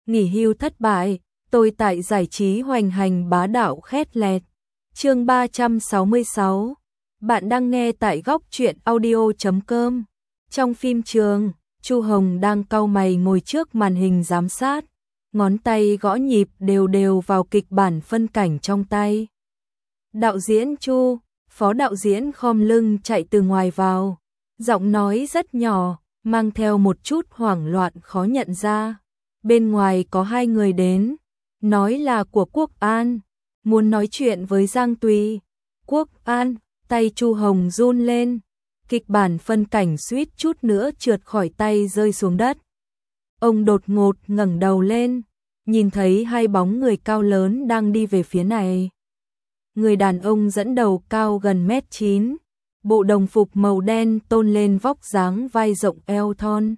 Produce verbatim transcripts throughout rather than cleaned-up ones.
nghỉ hưu thất bại, tôi tại giải trí hoành hành bá đạo khét lẹt. Chương ba trăm sáu mươi sáu. Bạn đang nghe tại góc truyện audio chấm com. Trong phim trường, Chu Hồng đang cau mày ngồi trước màn hình giám sát, ngón tay gõ nhịp đều đều vào kịch bản phân cảnh trong tay. Đạo diễn Chu, phó đạo diễn khom lưng chạy từ ngoài vào, giọng nói rất nhỏ, mang theo một chút hoảng loạn khó nhận ra. Bên ngoài có hai người đến, nói là của Quốc An, muốn nói chuyện với Giang Tùy. Quốc An, tay Chu Hồng run lên, kịch bản phân cảnh suýt chút nữa trượt khỏi tay rơi xuống đất. Ông đột ngột ngẩng đầu lên, nhìn thấy hai bóng người cao lớn đang đi về phía này. Người đàn ông dẫn đầu cao gần mét chín, bộ đồng phục màu đen tôn lên vóc dáng vai rộng eo thon.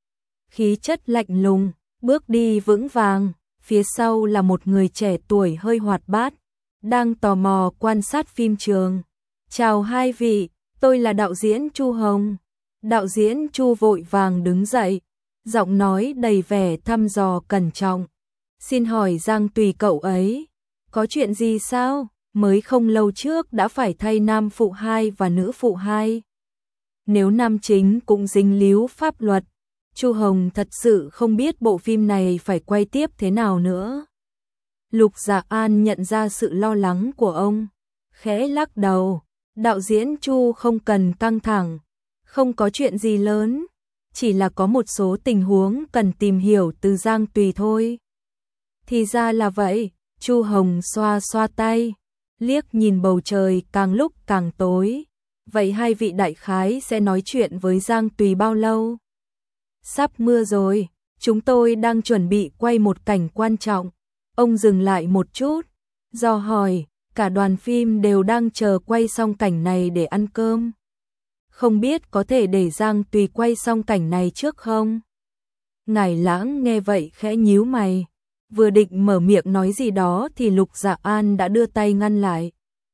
Khí chất lạnh lùng, bước đi vững vàng, phía sau là một người trẻ tuổi hơi hoạt bát, đang tò mò quan sát phim trường. Chào hai vị, tôi là đạo diễn Chu Hồng. Đạo diễn Chu vội vàng đứng dậy, giọng nói đầy vẻ thăm dò cẩn trọng. Xin hỏi Giang Tùy cậu ấy, có chuyện gì sao? Mới không lâu trước đã phải thay nam phụ hai và nữ phụ hai. Nếu nam chính cũng dính líu pháp luật, Chu Hồng thật sự không biết bộ phim này phải quay tiếp thế nào nữa. Lục Dạ An nhận ra sự lo lắng của ông, khẽ lắc đầu. Đạo diễn Chu không cần căng thẳng, không có chuyện gì lớn, chỉ là có một số tình huống cần tìm hiểu từ Giang Tùy thôi. Thì ra là vậy, Chu Hồng xoa xoa tay, liếc nhìn bầu trời càng lúc càng tối. Vậy hai vị đại khái sẽ nói chuyện với Giang Tùy bao lâu? Sắp mưa rồi, chúng tôi đang chuẩn bị quay một cảnh quan trọng. Ông dừng lại một chút, dò hỏi, cả đoàn phim đều đang chờ quay xong cảnh này để ăn cơm. Không biết có thể để Giang Tùy quay xong cảnh này trước không? Ngải Lãng nghe vậy khẽ nhíu mày, vừa định mở miệng nói gì đó thì Lục Dạ An đã đưa tay ngăn lại.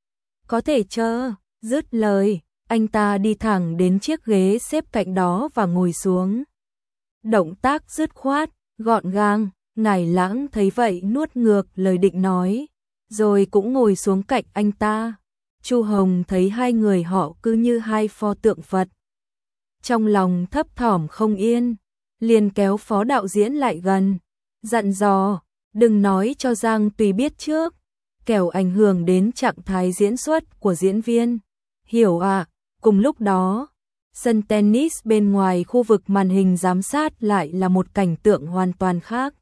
Có thể chờ, dứt lời, anh ta đi thẳng đến chiếc ghế xếp cạnh đó và ngồi xuống. Động tác dứt khoát, gọn gàng, Ngải Lãng thấy vậy nuốt ngược lời định nói, rồi cũng ngồi xuống cạnh anh ta. Chu Hồng thấy hai người họ cứ như hai pho tượng Phật, trong lòng thấp thỏm không yên, liền kéo phó đạo diễn lại gần, dặn dò, đừng nói cho Giang Tùy biết trước, kẻo ảnh hưởng đến trạng thái diễn xuất của diễn viên. Hiểu à? Cùng lúc đó, sân tennis bên ngoài khu vực màn hình giám sát lại là một cảnh tượng hoàn toàn khác.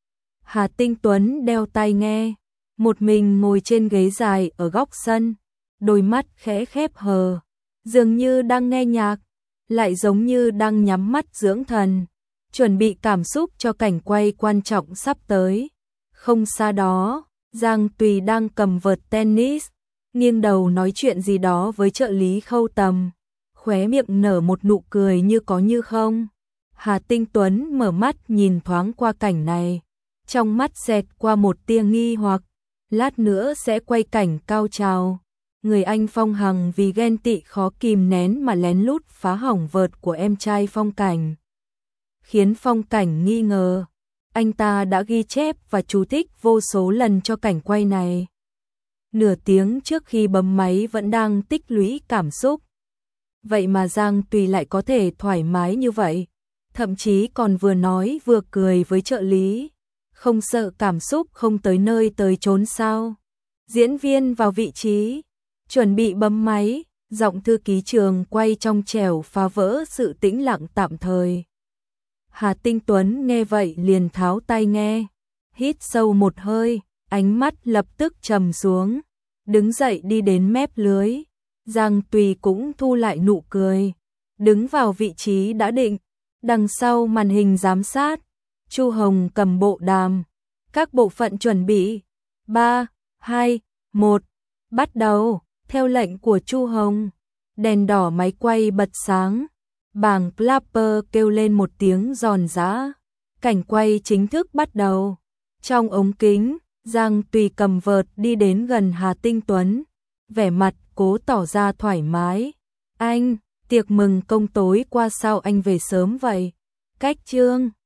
Hà Tinh Tuấn đeo tai nghe, một mình ngồi trên ghế dài ở góc sân, đôi mắt khẽ khép hờ, dường như đang nghe nhạc, lại giống như đang nhắm mắt dưỡng thần, chuẩn bị cảm xúc cho cảnh quay quan trọng sắp tới. Không xa đó, Giang Tùy đang cầm vợt tennis, nghiêng đầu nói chuyện gì đó với trợ lý Khâu Tầm, khóe miệng nở một nụ cười như có như không. Hà Tinh Tuấn mở mắt nhìn thoáng qua cảnh này, trong mắt xẹt qua một tia nghi hoặc, lát nữa sẽ quay cảnh cao trào. Người anh Phong Hằng vì ghen tị khó kìm nén mà lén lút phá hỏng vợt của em trai Phong Cảnh, khiến Phong Cảnh nghi ngờ. Anh ta đã ghi chép và chú thích vô số lần cho cảnh quay này. Nửa tiếng trước khi bấm máy vẫn đang tích lũy cảm xúc. Vậy mà Giang Tùy lại có thể thoải mái như vậy, thậm chí còn vừa nói vừa cười với trợ lý. Không sợ cảm xúc không tới nơi tới chốn sao? Diễn viên vào vị trí, chuẩn bị bấm máy, giọng thư ký trường quay trong trẻo phá vỡ sự tĩnh lặng tạm thời. Hà Tinh Tuấn nghe vậy liền tháo tai nghe, hít sâu một hơi, ánh mắt lập tức trầm xuống, đứng dậy đi đến mép lưới. Giang Tùy cũng thu lại nụ cười, đứng vào vị trí đã định, đằng sau màn hình giám sát. Chu Hồng cầm bộ đàm, các bộ phận chuẩn bị, ba, hai, một, bắt đầu. Theo lệnh của Chu Hồng, đèn đỏ máy quay bật sáng, bảng clapper kêu lên một tiếng giòn giã, cảnh quay chính thức bắt đầu. Trong ống kính, Giang Tùy cầm vợt đi đến gần Hà Tinh Tuấn, vẻ mặt cố tỏ ra thoải mái. Anh, tiệc mừng công tối qua sao anh về sớm vậy? Cách Trương